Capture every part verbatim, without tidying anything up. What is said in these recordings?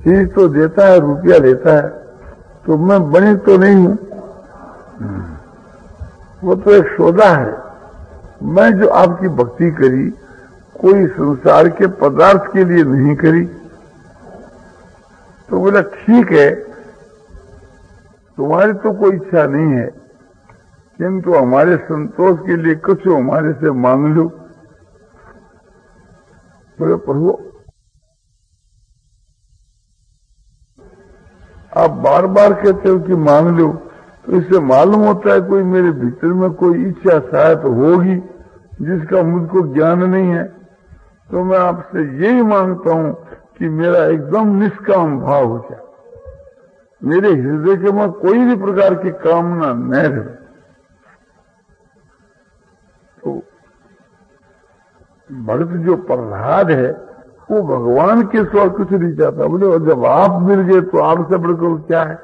चीज तो देता है, रुपया लेता है, तो मैं बनी तो नहीं हूं, वो तो एक सौदा है। मैं जो आपकी भक्ति करी कोई संसार के पदार्थ के लिए नहीं करी। तो बोला ठीक है, तुम्हारी तो कोई इच्छा नहीं है, किंतु हमारे संतोष के लिए कुछ हमारे से मांग लो। बोले प्रभु आप बार बार कहते हो कि मांग लो, तो इससे मालूम होता है कोई मेरे भीतर में कोई इच्छा शायद होगी जिसका मुझको ज्ञान नहीं है। तो मैं आपसे यही मांगता हूं कि मेरा एकदम निष्काम भाव हो जाए, मेरे हृदय के में कोई भी प्रकार की कामना न रहे। तो भक्त जो प्रहलाद है वो भगवान के स्वर कुछ नहीं चाहता। बोले और जब आप मिल गए तो आपसे बढ़कर क्या है।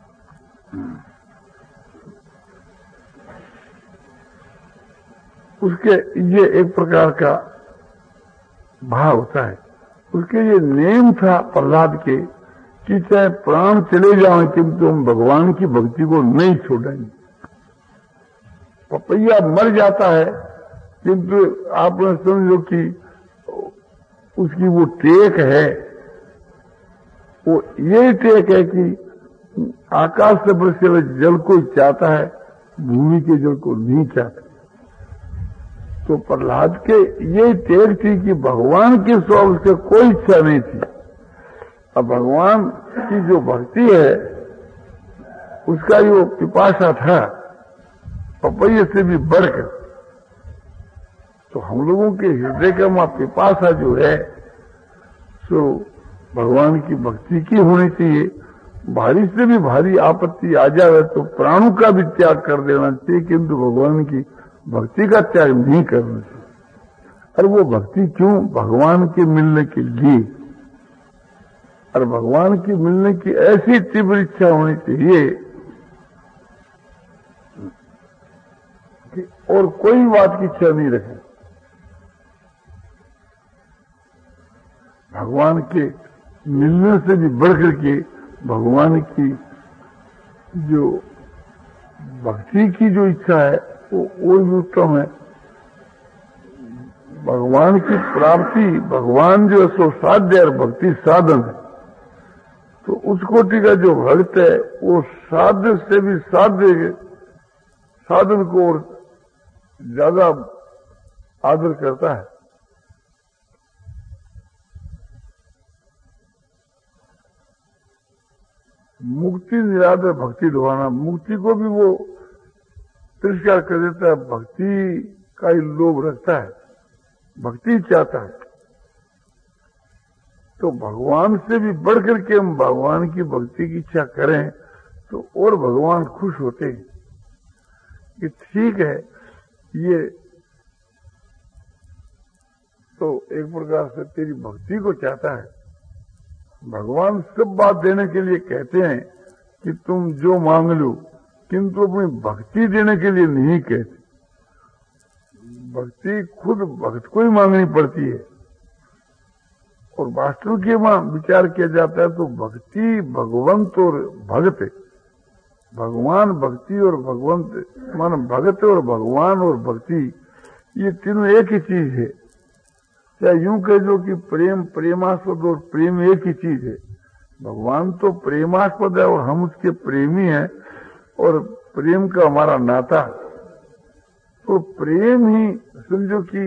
उसके ये एक प्रकार का भाव होता है। उसके ये नेम था प्रहलाद के कि चाहे प्राण चले जाएं किंतु हम भगवान की भक्ति को नहीं छोड़ेंगे। पपैया मर जाता है किंतु आपने समझो कि उसकी वो टेक है, वो ये टेक है कि आकाश से बरसे हुए जल को चाहता है, भूमि के जल को नहीं चाहता। तो प्रहलाद के ये टेक थी कि भगवान के स्वरूप से कोई इच्छा नहीं थी। अब भगवान की जो भक्ति है उसका जो पिपासा था पपैये से भी बढ़कर, तो हम लोगों के हृदय का मां पिपासा जो है सो भगवान की भक्ति की होनी चाहिए। भारी से भी भारी आपत्ति आ जाए तो प्राणों का भी त्याग कर देना चाहिए, किंतु भगवान की भक्ति का त्याग नहीं करना चाहिए। और वो भक्ति क्यों? भगवान के मिलने के लिए। और भगवान की मिलने की ऐसी तीव्र इच्छा होनी चाहिए कि और कोई बात की इच्छा नहीं रखे। भगवान के मिलने से भी बढ़कर के भगवान की जो भक्ति की जो इच्छा है वो और भी उत्तम है। भगवान की प्राप्ति, भगवान जो है सो साध्य और भक्ति साधन है। तो उस कोटि का जो भक्त है वो साध्य से भी साध्य साधन को और ज्यादा आदर करता है। मुक्ति निरादर भक्ति ढुआना, मुक्ति को भी वो तिरस्कार कर देता है, भक्ति का ही लोभ रखता है, भक्ति चाहता है। तो भगवान से भी बढ़कर के हम भगवान की भक्ति की इच्छा करें तो और भगवान खुश होते हैं कि ठीक है, ये तो एक प्रकार से तेरी भक्ति को चाहता है। भगवान सब बात देने के लिए कहते हैं कि तुम जो मांग लो, किंतु अपनी भक्ति देने के लिए नहीं कहते। भक्ति खुद भक्त को ही मांगनी पड़ती है। और वास्तव के वहां विचार किया जाता है तो भक्ति भगवंत और भगत, भगवान भक्ति और भगवंत मान भगत और भगवान और भक्ति ये तीनों एक ही चीज है। चाहे यूं कह दो कि प्रेम प्रेमास्पद और प्रेम एक ही चीज है। भगवान तो प्रेमास्पद है और हम उसके प्रेमी हैं और प्रेम का हमारा नाता। तो प्रेम ही समझो कि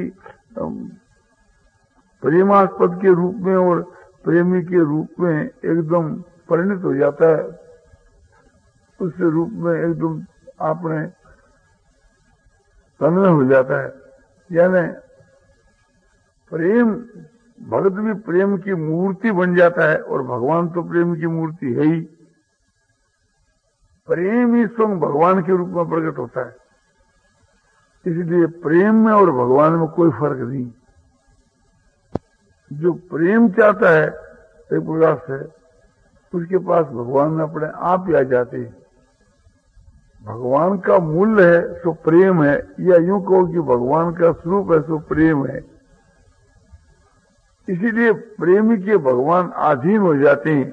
प्रेमास्पद के रूप में और प्रेमी के रूप में एकदम परिणत हो जाता है। उस रूप में एकदम आपने तन्मय हो जाता है। यानी प्रेम भगत भी प्रेम की मूर्ति बन जाता है और भगवान तो प्रेम की मूर्ति है ही। प्रेम ही स्वयं भगवान के रूप में प्रकट होता है। इसलिए प्रेम में और भगवान में कोई फर्क नहीं। जो प्रेम चाहता है एक प्रकार से उसके पास भगवान में अपने आप ही आ जाते हैं। भगवान का मूल्य है सो प्रेम है, या यूं कहो कि भगवान का स्वरूप है सो प्रेम है। इसीलिए प्रेमी के भगवान आधीन हो जाते हैं।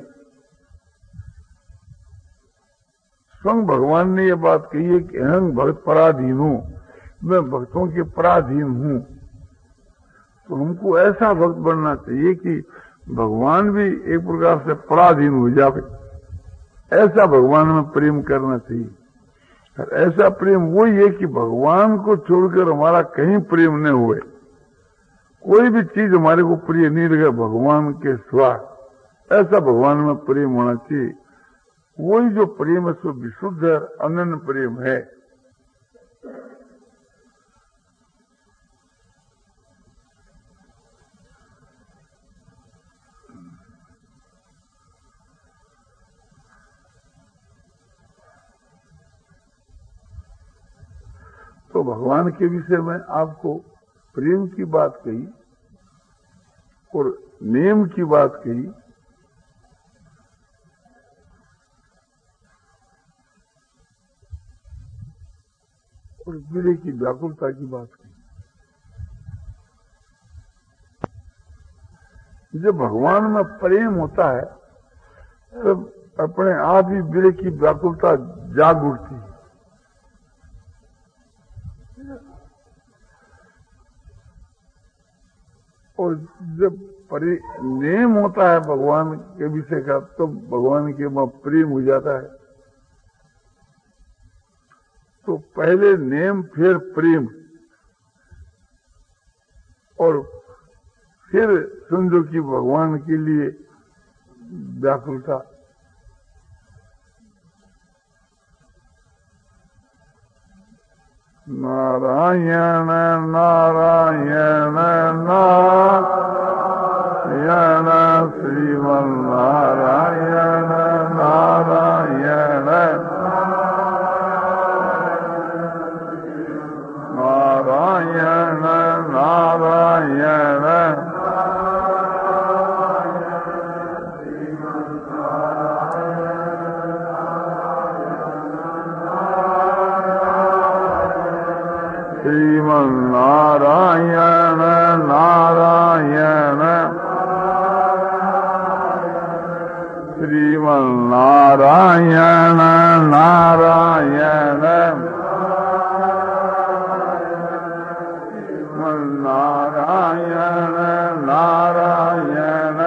स्वयं भगवान ने यह बात कही है कि अहं भक्त पराधीन हूं, मैं भक्तों के पराधीन हूं। तो हमको ऐसा भक्त बनना चाहिए कि भगवान भी एक प्रकार से पराधीन हो जाए, ऐसा भगवान में प्रेम करना चाहिए। और ऐसा प्रेम वही है कि भगवान को छोड़कर हमारा कहीं प्रेम न हुए, कोई भी चीज हमारे को प्रिय नहीं लगे भगवान के सिवा, ऐसा भगवान में प्रेम होना चाहिए। वही जो प्रेम है सो विशुद्ध और अनन्य प्रेम है। तो भगवान के विषय में आपको प्रेम की बात कही और नेम की बात कही, और विरह की व्याकुलता की बात कही। जब भगवान में प्रेम होता है तब अपने आप ही विरह की व्याकुलता जाग उठती है। और जब नेम होता है भगवान के विषय का, तो भगवान के वहां प्रेम हो जाता है। तो पहले नेम फिर प्रेम, और फिर समझो कि भगवान के लिए व्याकुलता। नारायण नारायण नारायण श्रीमन नारायण नारायण नारायण नारायण श्रीमन नारायण नारायण श्रीमन नारायण नारायण नारायण नारायण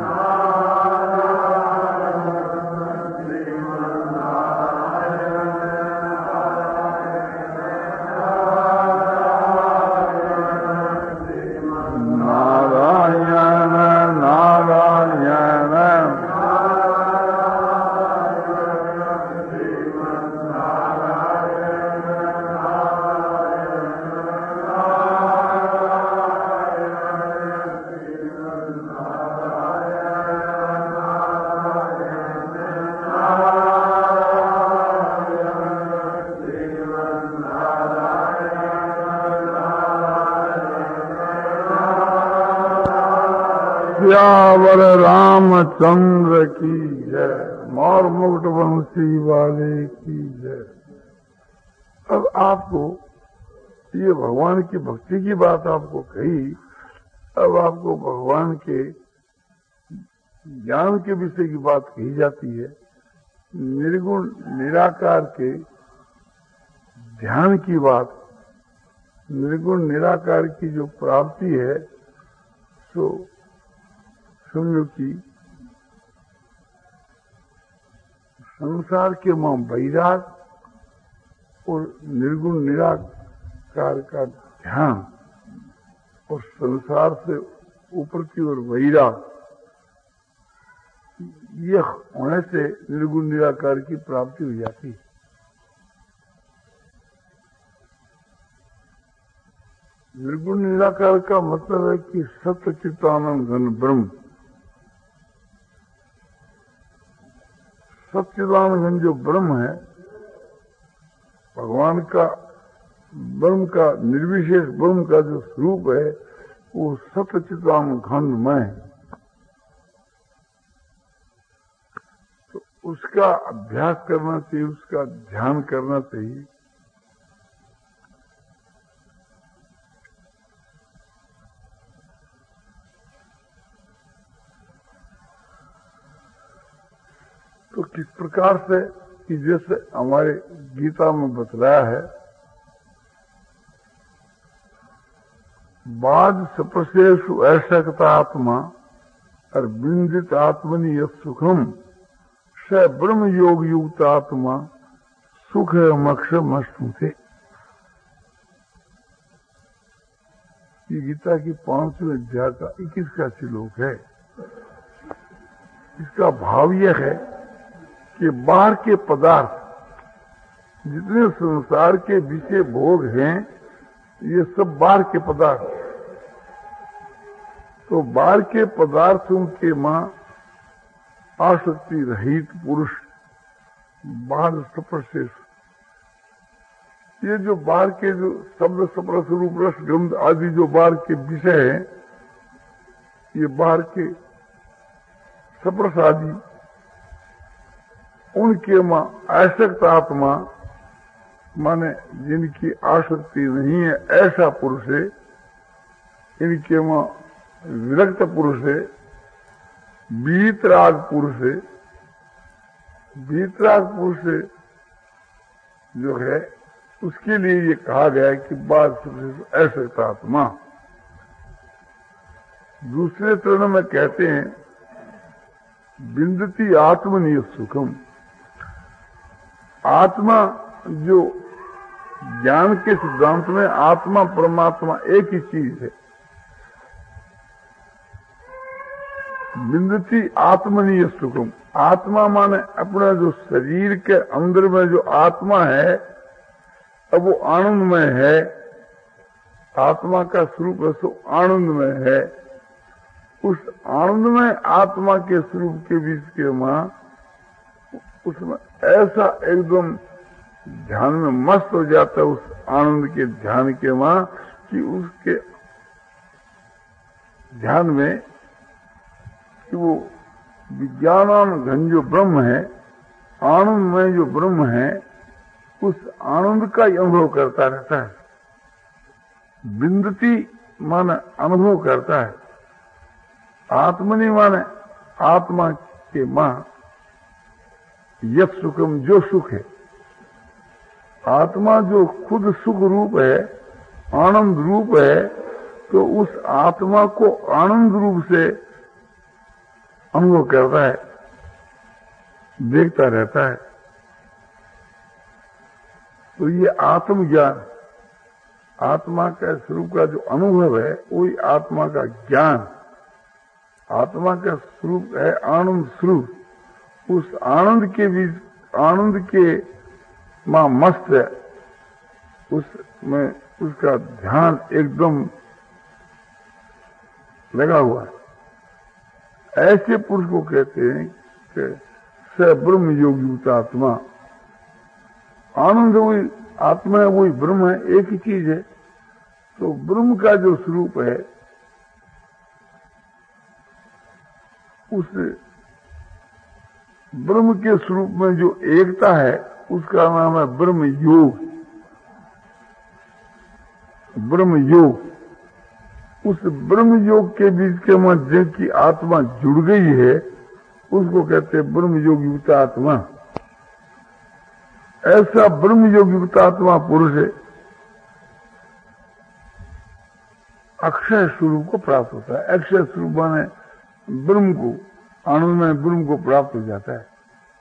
सियावर रामचंद्र की जय, मोर मुकुट वंशी वाले की जय। अब आपको ये भगवान की भक्ति की बात आपको कही, अब आपको भगवान के ज्ञान के विषय की बात कही जाती है। निर्गुण निराकार के ध्यान की बात, निर्गुण निराकार की जो प्राप्ति है, तो समझो कि संसार के मां वैराग और निर्गुण निराकार का ध्यान और संसार से ऊपर की ओर वैराग, यह होने से निर्गुण निराकार की प्राप्ति हो जाती है। निर्गुण निराकार का मतलब है कि सत्य चित्तानंद घन ब्रह्म, सच्चिदानंद घन जो ब्रह्म है, भगवान का ब्रह्म का निर्विशेष ब्रह्म का जो स्वरूप है वो सत्य चित्तानंद घन में है। तो उसका अभ्यास करना चाहिए, उसका ध्यान करना चाहिए। तो किस प्रकार से कि जैसे हमारे गीता में बतलाया है, बाद सप्रशेषु ऐसा आत्मा और बिंदित आत्मनि यत् सुखम स ब्रह्म योग युक्त आत्मा सुख मक्ष मस्तुते। ये गीता की पांचवें अध्याय का इक्कीस का श्लोक है। इसका भाव यह है कि बाहर के पदार्थ जितने संसार के विषय भोग हैं, ये सब बाहर के पदार्थ। तो बाहर के पदार्थों के मां आसक्ति रहित पुरुष बाहर सप्रशेष, ये जो बाहर के जो शब्द सप्रस रूप रस गंध आदि जो बाहर के विषय हैं, ये बाहर के सप्रस आदि, उनके मां आसक्त आत्मा माने जिनकी आसक्ति नहीं है, ऐसा पुरुष है। इनके मां विरक्त पुरुष है, वीतराग पुरुष है। वीतराग पुरुष जो है उसके लिए ये कहा गया है कि बाद ऐसा आत्मा। दूसरे चरण में कहते हैं बिंदती आत्मनीय सुखम। आत्मा जो ज्ञान के सिद्धांत में आत्मा परमात्मा एक ही चीज है। बिंदती आत्मनीय सुखम, आत्मा माने अपना जो शरीर के अंदर में जो आत्मा है, अब वो आनंदमय है। आत्मा का स्वरूप है सो आनंदमय है। उस आनंदमय आत्मा के स्वरूप के बीच के मां उसमें ऐसा एकदम ध्यान में मस्त हो जाता है, उस आनंद के ध्यान के मां, कि उसके ध्यान में कि वो विज्ञान घन जो ब्रह्म है, आनंद में जो ब्रह्म है, उस आनंद का ही अनुभव करता रहता है। बिंदती माने अनुभव करता है, आत्मनि माने आत्मा के मां यत् सुखम, जो सुख है। आत्मा जो खुद सुख रूप है, आनंद रूप है, तो उस आत्मा को आनंद रूप से अनुभव करता है, देखता रहता है। तो ये आत्मज्ञान, आत्मा का स्वरूप का जो अनुभव है, वही आत्मा का ज्ञान। आत्मा का स्वरूप है आनंद स्वरूप। उस आनंद के बीच, आनंद के मां मस्त है, उसमें उसका ध्यान एकदम लगा हुआ है। ऐसे पुरुष को कहते हैं कि स ब्रह्म योगी आत्मा। आनंद वही आत्मा है, वही ब्रह्म है, एक ही चीज है। तो ब्रह्म का जो स्वरूप है, उस ब्रह्म के स्वरूप में जो एकता है, उसका नाम है ब्रह्म योग। ब्रह्म योग, उस ब्रह्म योग के बीच के मध्य की आत्मा जुड़ गई है, उसको कहते हैं ब्रह्म योग युक्त आत्मा। ऐसा ब्रह्म योग युक्त आत्मा पुरुष है, अक्षय स्वरूप को प्राप्त होता है। अक्षय स्वरूप माने ब्रह्म को, आनंद में ब्रह्म को प्राप्त हो जाता है।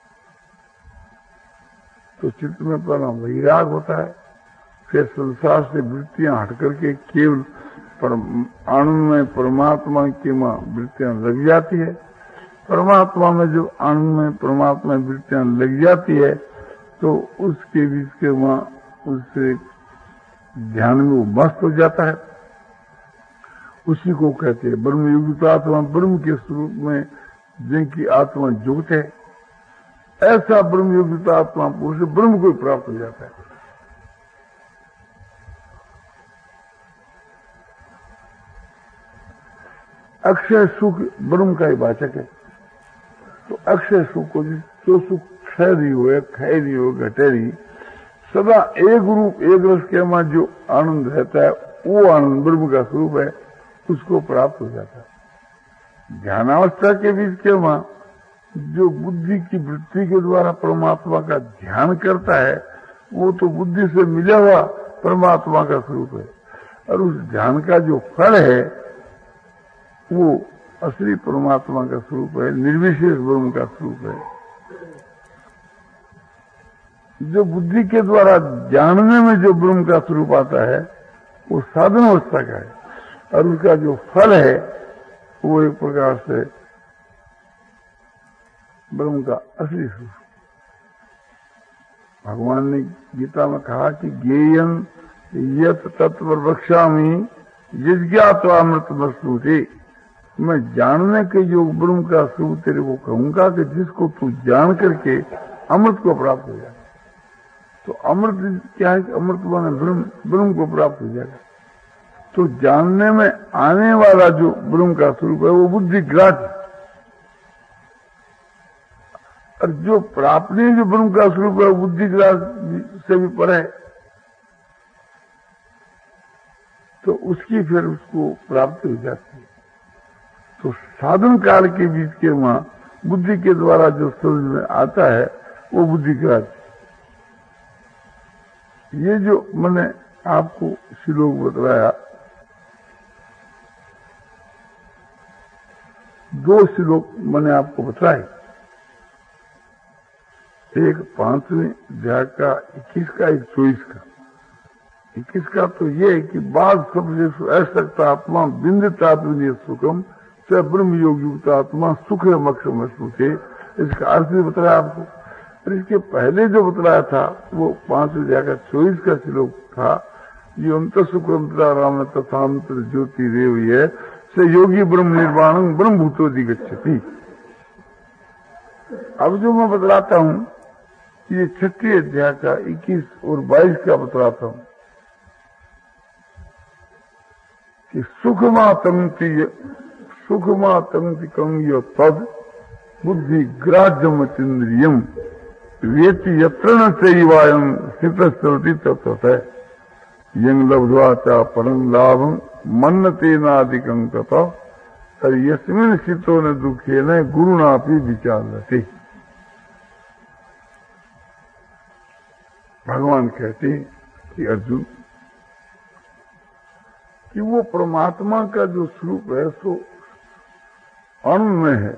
तो चित्त में पहला वैराग होता है, फिर संसार से वृत्तियां हट करके केवल आनंद में परमात्मा की मां वृत्तियां लग जाती है। परमात्मा में जो आनंद में परमात्मा वृत्तियां लग जाती है, तो उसके बीच के मां उससे ध्यान में वो मस्त हो जाता है। उसी को कहते हैं ब्रह्म युक्त आत्मा। ब्रह्म के स्वरूप में जिनकी आत्मा युक्त है, ऐसा ब्रह्म युक्त आत्मा पुरुष ब्रह्म को प्राप्त हो जाता है। अक्षय सुख ब्रह्म का ही वाचक है। तो अक्षय सुख को जो सुख क्षय नहीं हुए, क्षय नहीं हो, घटे नहीं, सदा एक रूप एक रस के मां जो आनंद रहता है, वो आनंद ब्रह्म का स्वरूप है, उसको प्राप्त हो जाता है। ध्यानावस्था के बीच के मां जो बुद्धि की वृत्ति के द्वारा परमात्मा का ध्यान करता है वो तो बुद्धि से मिला हुआ परमात्मा का स्वरूप है, और उस ध्यान का जो फल है वो असली परमात्मा का स्वरूप है, निर्विशेष ब्रह्म का स्वरूप है। जो बुद्धि के द्वारा जानने में जो ब्रह्म का स्वरूप आता है वो साधन अवस्था का है, और उसका जो फल है वो एक प्रकार से ब्रह्म का असली स्वरूप। भगवान ने गीता में कहा कि ज्ञेयं यत् तत्व वक्ष्यामि जिज्ञात्वा अमृतमश्नुते, मैं जानने के योग ब्रह्म का स्वरूप तेरे को कहूंगा कि जिसको तू जान करके अमृत को प्राप्त हो जाएगा। तो अमृत क्या है कि अमृत माने ब्रह्म, ब्रह्म को प्राप्त हो जाएगा। तो जानने में आने वाला जो ब्रह्म का स्वरूप है वो बुद्धि ग्राह्य, और जो प्राप्ति जो ब्रह्म का स्वरूप है वो बुद्धि ग्राह्य से भी परे है, तो उसकी फिर उसको प्राप्ति हो जाती है। तो साधन काल के बीच के वहां बुद्धि के द्वारा जो समझ में आता है वो बुद्धि ग्राह्य। ये जो मैंने आपको श्लोक बतलाया, दो श्लोक मैंने आपको बताए, एक पांचवें अध्याय का इक्कीस का, एक चौबीस का। इक्कीस का तो ये है कि बाद सबसे असक्ता आत्मा बिंदिता सुखम स ब्रह्म योग युक्त आत्मा सुख मक्षम श्रुते, इसका अर्थ भी बताया आपको। और इसके पहले जो बतलाया था वो पांचवें अध्याय का चौबीस का श्लोक था, जो अंत सुखमता राम तथांतर ज्योति देव है से योगी ब्रह्म निर्वाणं ब्रह्म भूतोधिगच्छति। अब जो मैं बतलाता हूं ये छठी अध्याय का इक्कीस और बाईस का बतलाता हूं कि सुखमातंति सुखमातंति कंग तद बुद्धि ग्राह्यमतीन्द्रियम वेति यत्र न चैवायं स्थितस्थिति तत्तः यं लब्ध्वा च परं लाभं मन्नतेनादिकं तथा और यस्मिन् स्थितो न दुखेन गुरुणापि विचार्यते। भगवान कहते हैं कि अर्जुन कि वो परमात्मा का जो स्वरूप है सो अणु में है,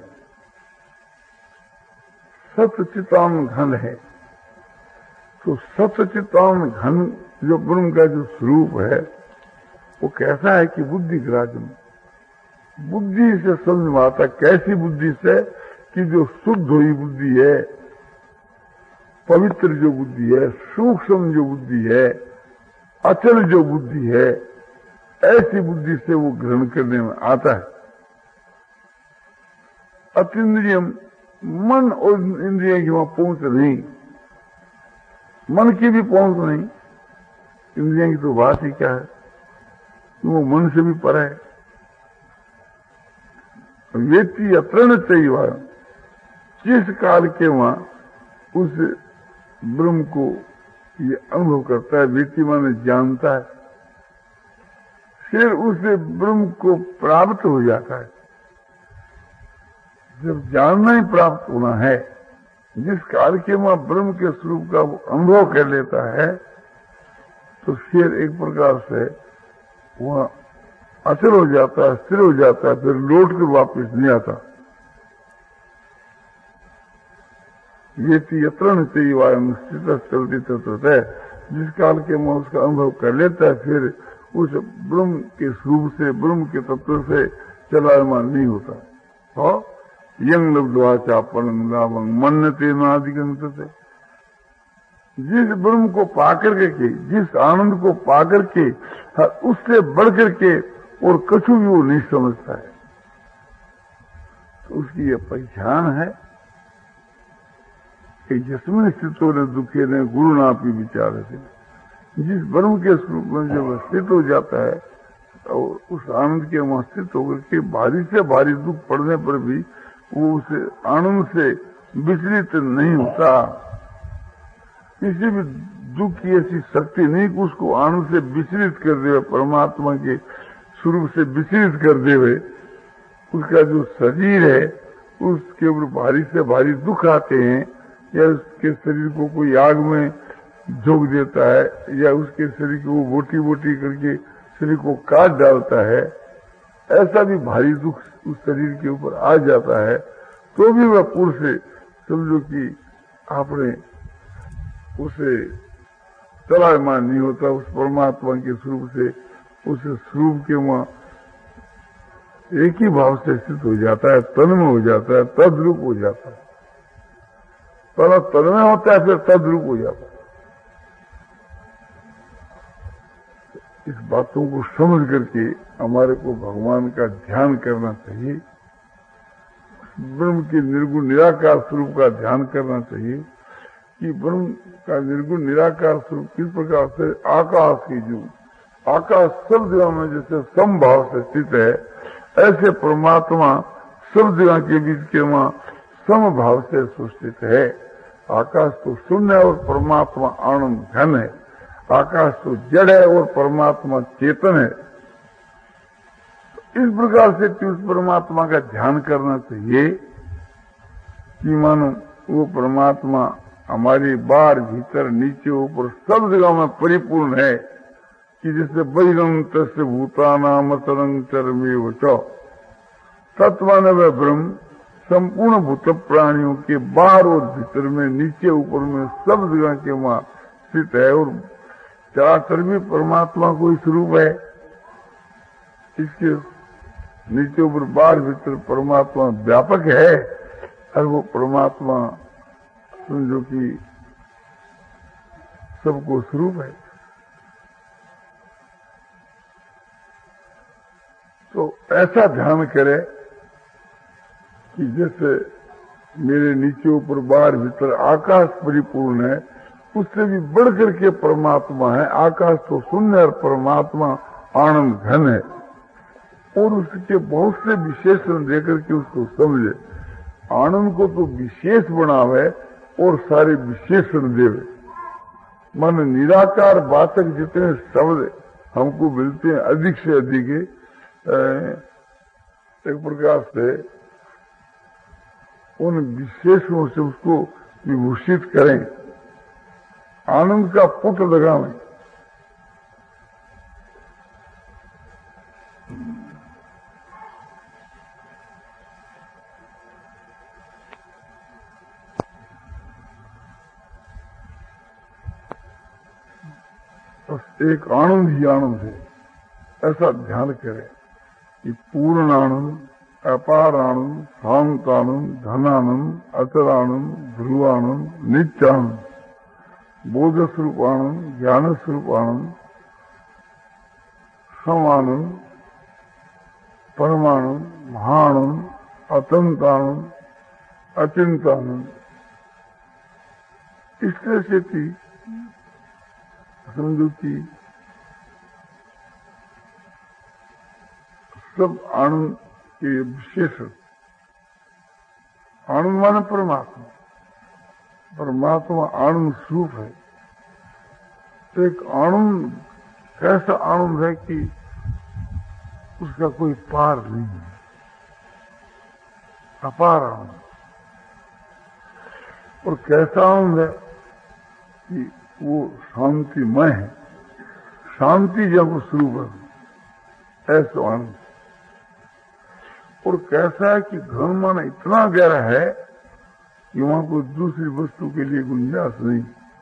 सतचितान घन है। तो सतचितान घन जो ब्रह्म का जो स्वरूप है वो कैसा है कि बुद्धि ग्राह्य, बुद्धि से समझ में आता। कैसी बुद्धि से कि जो शुद्ध हुई बुद्धि है, पवित्र जो बुद्धि है, सूक्ष्म जो बुद्धि है, अचल जो बुद्धि है, ऐसी बुद्धि से वो ग्रहण करने में आता है। अतीन्द्रियम, मन और इंद्रिय की वहां पहुंच नहीं, मन की भी पहुंच नहीं, इंद्रियों की तो बात ही क्या है, वो मन से भी परे है। वेति अतरण चाहिए, जिस काल के वहां उस ब्रह्म को ये अनुभव करता है, वेति माने जानता है, फिर उसे ब्रह्म को प्राप्त हो जाता है। जब जानना ही प्राप्त होना है, जिस काल के वहां ब्रह्म के स्वरूप का वो अनुभव कर लेता है, तो फिर एक प्रकार से वह अचल हो जाता है, स्थिर हो जाता है, फिर लौट कर वापिस नहीं आता। ये यत्रण से वायम स्थित चलती तत्व है, जिस काल के वहां उसका अनुभव कर लेता है, फिर उस ब्रह्म के स्वरूप से, ब्रह्म के तत्व से चलायमान नहीं होता। और यंग लब्ध्वा परं लाभं मन्नते नादिकं तत्, जिस ब्रह्म को पाकर के, जिस आनंद को पाकर के उससे बढ़ करके और कछु भी वो नहीं समझता है, तो उसकी ये पहचान है कि जिसमें स्थितों ने दुखे ने गुरु नापी विचार है। जिस ब्रह्म के स्वरूप में जब स्थित हो जाता है और उस आनंद के वहां स्थित होकर के भारी से भारी दुख पड़ने पर भी वो उस आनंद से विचलित नहीं होता। किसी भी दुख की ऐसी शक्ति नहीं कि उसको आनंद से विचलित कर दे, परमात्मा के स्वरूप से विचलित कर दे। उसका जो शरीर है उसके ऊपर भारी से भारी दुख आते हैं, या उसके शरीर को कोई आग में झोंक देता है, या उसके शरीर को बोटी बोटी करके शरीर को काट डालता है, ऐसा भी भारी दुख उस शरीर के ऊपर आ जाता है, तो भी वह पुरुष से समझो कि आपने उसे चलायमान नहीं होता, उस परमात्मा के स्वरूप से, उस स्वरूप के वहां एक ही भाव से स्थित हो जाता है, तन्मय हो जाता है, तद्रूप हो जाता है। पहला तन्मय होता है, फिर तद्रूप हो जाता है। इस बातों को समझ करके हमारे को भगवान का ध्यान करना चाहिए, ब्रह्म के निर्गुण निराकार स्वरूप का ध्यान करना चाहिए कि ब्रह्म का निर्गुण निराकार स्वरूप किस प्रकार से आकाश की जो आकाश सब जगह में जैसे समभाव से स्थित है, ऐसे परमात्मा सब जगह के बीच के वहां समभाव से सुस्थित है। आकाश तो शून्य है और परमात्मा आनंद घन है। आकाश तो जड़ है और परमात्मा चेतन है। इस प्रकार से उस परमात्मा का ध्यान करना चाहिए कि मानो वो परमात्मा हमारे बाहर भीतर नीचे ऊपर सब जगह में परिपूर्ण है, कि जैसे बहिरंग तस्य भूतानाम तरंग चरमेव च, तत्वान वह ब्रह्म संपूर्ण भूत प्राणियों के बाहर और भीतर में नीचे ऊपर में सब जगह के वहां स्थित है, और चराचर भी परमात्मा को ही स्वरूप है। इसके नीचे ऊपर बाहर भीतर परमात्मा व्यापक है, और वो परमात्मा समझो कि सबको स्वरूप है। तो ऐसा ध्यान करे कि जैसे मेरे नीचे ऊपर बाहर भीतर आकाश परिपूर्ण है, उससे भी बढ़कर के परमात्मा है। आकाश तो शून्य और परमात्मा आनंद घन है, और उसके बहुत से विशेषण देकर के उसको समझे। आनंद को तो विशेष बनावे और सारे विशेषण देवे। मन निराकार वाचक जितने शब्द हमको मिलते हैं अधिक से अधिक, एक प्रकार से उन विशेषणों से उसको विभूषित करें, आनंद का पुट लगावें। बस एक आनंद ही आनंद है, ऐसा ध्यान करें कि पूर्ण आनंद, अपार आनंद, शांत आनंद, धनानंद, अचल आनंद, ध्रुवानंद, नित्यानंद, बोध स्वरूप आनंद, ज्ञान स्वरूप आनंद, समानंद, परमानंद, महानंद, अतंत आनंद, अचिंत आनंद, इस तरह से थी समझो कि सब आनंद के विशेषण। आनंद माने परमात्मा, परमात्मा आनंद स्वरूप है। तो एक आनंद कैसा आनंद है कि उसका कोई पार नहीं है, अपार आनंद। और कैसा आनंद है कि वो शांतिमय है, शांति जब स्वरूप है, ऐसा आनंद। और कैसा है कि घन माना इतना गहरा है कि वहां कोई दूसरी वस्तु के लिए गुंजाइश नहीं,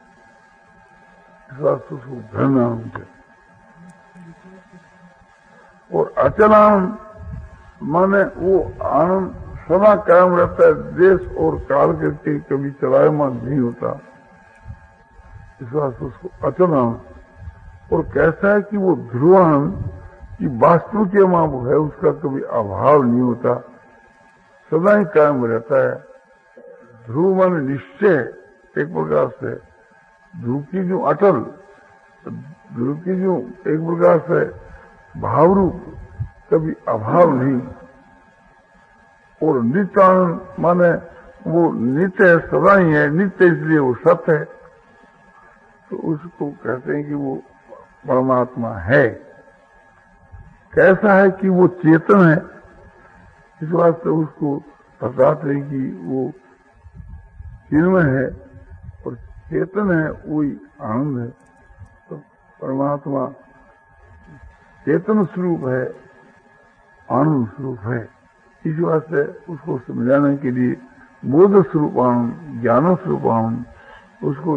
इस वास्ते उसको घन आनंद है। और अचल आनंद माने वो आनंद सदा कायम रहता है, देश और काल करके कभी चलायमान नहीं होता, इस वास्ते उसको अचल आनंद। और कैसा है कि वो ध्रुवानंद कि वास्तु के वहां वो है, उसका कभी अभाव नहीं होता, सदा ही कायम रहता है। ध्रुव मान निश्चय, एक प्रकार से ध्रुव की जो अटल, ध्रुव की जो एक प्रकार से भावरूप, कभी अभाव नहीं। और नित्य आनंद माने वो नित्य है, सदा ही है, नित्य इसलिए वो सत्य है, तो उसको कहते हैं कि वो परमात्मा है। कैसा है कि वो चेतन है, इस वास्ते उसको बताते हैं कि वो चिन्मय है और चेतन है, वही आनंद है। तो परमात्मा चेतन स्वरूप है, आनंद स्वरूप है। इस वास्ते उसको समझाने के लिए बोध स्वरूप आनंद, ज्ञान स्वरूप आनंद, उसको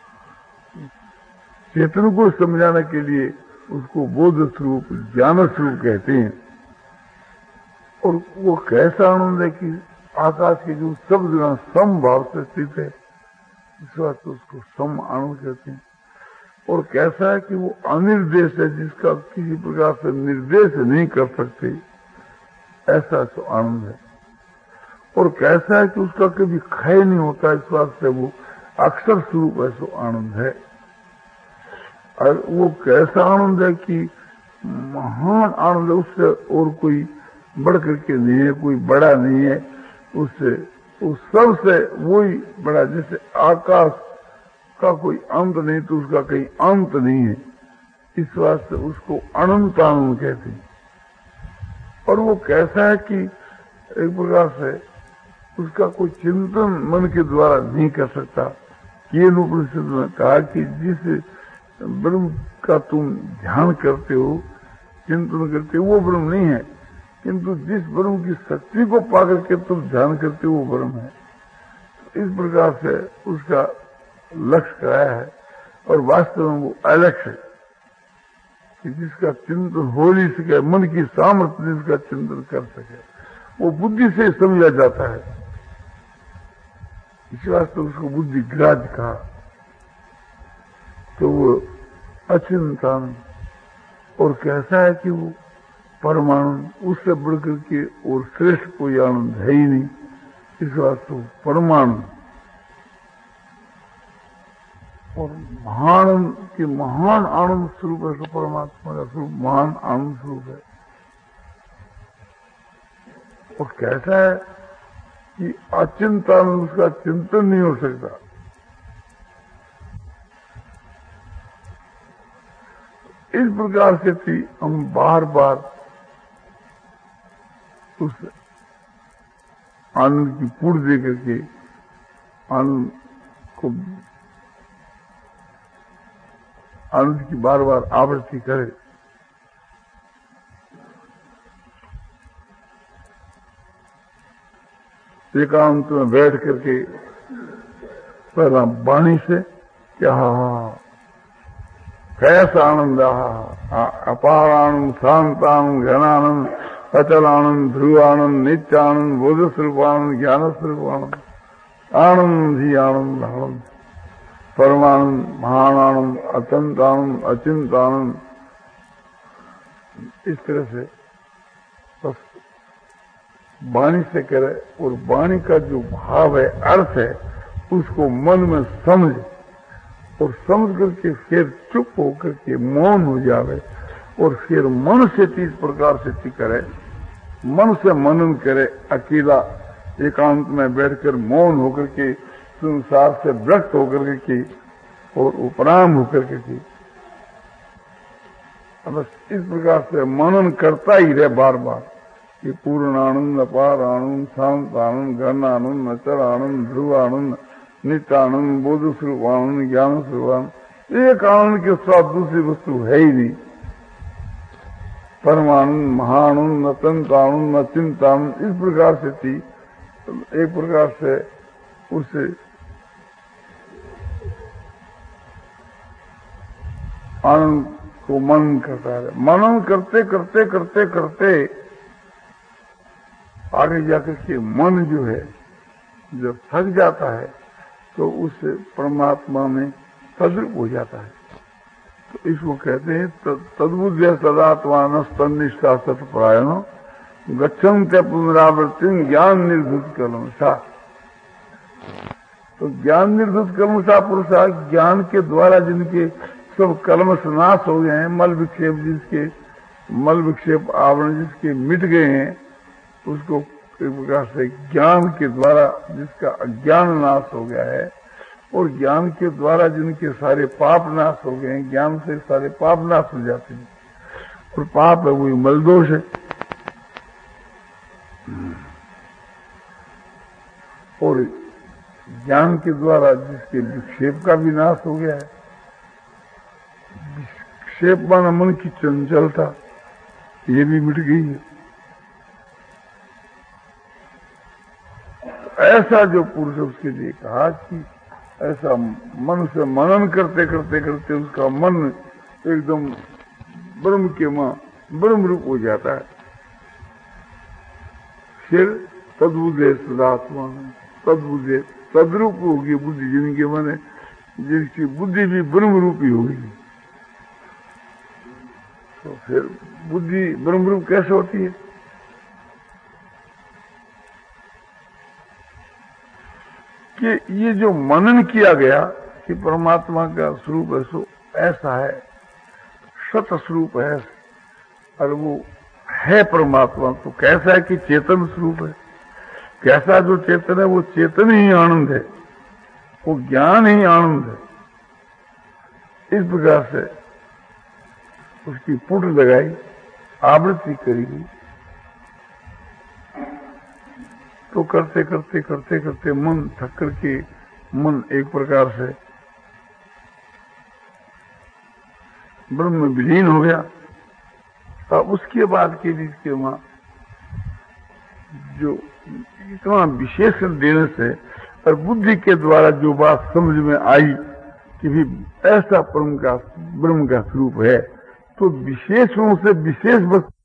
चेतन को समझाने के लिए उसको बोध स्वरूप, ज्ञान स्वरूप कहते हैं। और वो कैसा आनंद है कि आकाश के जो सब जगह सम भाव से स्थित है, इस वास्ते उसको सम आनंद कहते हैं। और कैसा है कि वो अनिर्देश है, जिसका किसी प्रकार से निर्देश नहीं कर सकते, ऐसा तो आनंद है। और कैसा है कि उसका कभी क्षय नहीं होता, इस वास्ते वो अक्षर स्वरूप ऐसा आनंद है। और वो कैसा आनंद है कि महान आनंद है, उससे और कोई बढ़ करके नहीं है, कोई बड़ा नहीं है उससे, उस सबसे वही बड़ा। जैसे आकाश का कोई अंत नहीं तो उसका कहीं अंत नहीं है, इस वास्ते उसको अनंत आनंद कहते हैं। और वो कैसा है कि एक प्रकार से उसका कोई चिंतन मन के द्वारा नहीं कर सकता। ये उपनिषद में कहा कि जिस ब्रह्म का तुम ध्यान करते हो, चिंतन करते हो, वो ब्रह्म नहीं है, किंतु जिस ब्रह्म की शक्ति को पाकर के तुम ध्यान करते हो, वो ब्रह्म है। इस प्रकार से उसका लक्ष्य कराया है। और वास्तव में वो अलक्ष्य है कि जिसका चिंतन हो नहीं सके, मन की सामर्थ्य जिसका चिंतन कर सके, वो बुद्धि से समझा जाता है। इस वास्ते उसको बुद्धि ग्राह्य कहा। तो वो अचिंतन, और कैसा है कि वो परमाणु, उससे बढ़कर के और श्रेष्ठ कोई आनंद है ही नहीं। इस वास्ते वो परमाणु और महान की महान आनंद स्वरूप है। तो परमात्मा का स्वरूप महान आनंद स्वरूप है। और कैसा है कि अचिंतन, उसका चिंतन नहीं हो सकता। इस प्रकार से थी हम बार बार उस आनंद की पूर्ण दे करके आनंद को, आनंद की बार बार आवृत्ति करे। एकांत में बैठ करके पहला वाणी से क्या कैसा आनंद, अपार आनंद, शांत आनंद, घन आनंद, अचल आनंद, ध्रुव आनंद, नित्य आनंद, बोध स्वरूप आनंद, ज्ञान स्वरूप आनंद, आनंद ही आनंद, आनंद परमानंद, महान आनंद, अत्यंत आनंद, अचिंत आनंद। इस तरह से बस वाणी से करे। और वाणी का जो भाव है, अर्थ है, उसको मन में समझ, और समझ करके फिर चुप होकर के मौन हो जावे, और फिर मन से इस प्रकार से करे, मन से मनन करे, अकेला एकांत में बैठकर मौन होकर के, संसार से विरक्त होकर के और उपराम होकर के, बस इस प्रकार से मनन करता ही रहे बार बार। ये पूर्ण आनंद, अपार आनंद, शांत आनंद, घन आनंद, अचल आनंद, ध्रुव आनंद, नित्य आनंद, बोध स्वरूप आनंद, ज्ञान स्वरूप आनंद। एक आनंद के साथ दूसरी वस्तु है ही नहीं। परमानंद, महानंद, अत्यंत आनंद, अचिंत आनंद, इस प्रकार से थी। एक प्रकार से उसे आनंद को मनन करता है। मनन करते करते करते करते आगे जाकर के मन जो है, जब थक जाता है तो उस परमात्मा में तद्रूप हो जाता है। तो इसको कहते हैं तद्बुद्ध्या सदात्मान तन्निष्ठा सत्परायण गच्छन्त्य पुनरावृत्ति ज्ञान निर्धुत कलमसा। तो ज्ञान निर्धुत कलमसा पुरुषा, ज्ञान के द्वारा जिनके सब कलमश नाश हो गए हैं, मल विक्षेप जिसके मल विक्षेप आवरण जिसके मिट गए हैं, उसको एक प्रकार से ज्ञान के द्वारा जिसका अज्ञान नाश हो गया है, और ज्ञान के द्वारा जिनके सारे पाप नाश हो गए हैं, ज्ञान से सारे पाप नाश हो जाते हैं। और पाप है वही मल दोष है। और ज्ञान के द्वारा जिसके विक्षेप का विनाश हो गया है। विक्षेप माना मन की चंचलता, ये भी मिट गई है। ऐसा जो पुरुष है उसके लिए कहा कि ऐसा मन से मनन करते करते करते उसका मन एकदम ब्रह्म के मां ब्रह्म रूप हो जाता है। फिर तद्बुद्धे सदात्मा, तद्बुद्धे तद्रूप होगी बुद्धि, जिनके माने जिसकी बुद्धि भी ब्रह्म रूपी होगी। तो फिर बुद्धि ब्रह्म रूप कैसे होती है? कि ये जो मनन किया गया कि परमात्मा का स्वरूप है, सो ऐसा है, सत स्वरूप है, और वो है परमात्मा। तो कैसा है कि चेतन स्वरूप है। कैसा जो चेतन है वो चेतन ही आनंद है, वो ज्ञान ही आनंद है। इस प्रकार से उसकी पुट लगाई, आवृत्ति करी गई। तो करते करते करते करते मन थक करके मन एक प्रकार से ब्रह्म में विलीन हो गया। और उसके बाद के लिए इसके वहां जो इतना विशेषण देने से और बुद्धि के द्वारा जो बात समझ में आई कि भी ऐसा परम का ब्रह्म का स्वरूप है, तो विशेषणों से विशेष वस्तु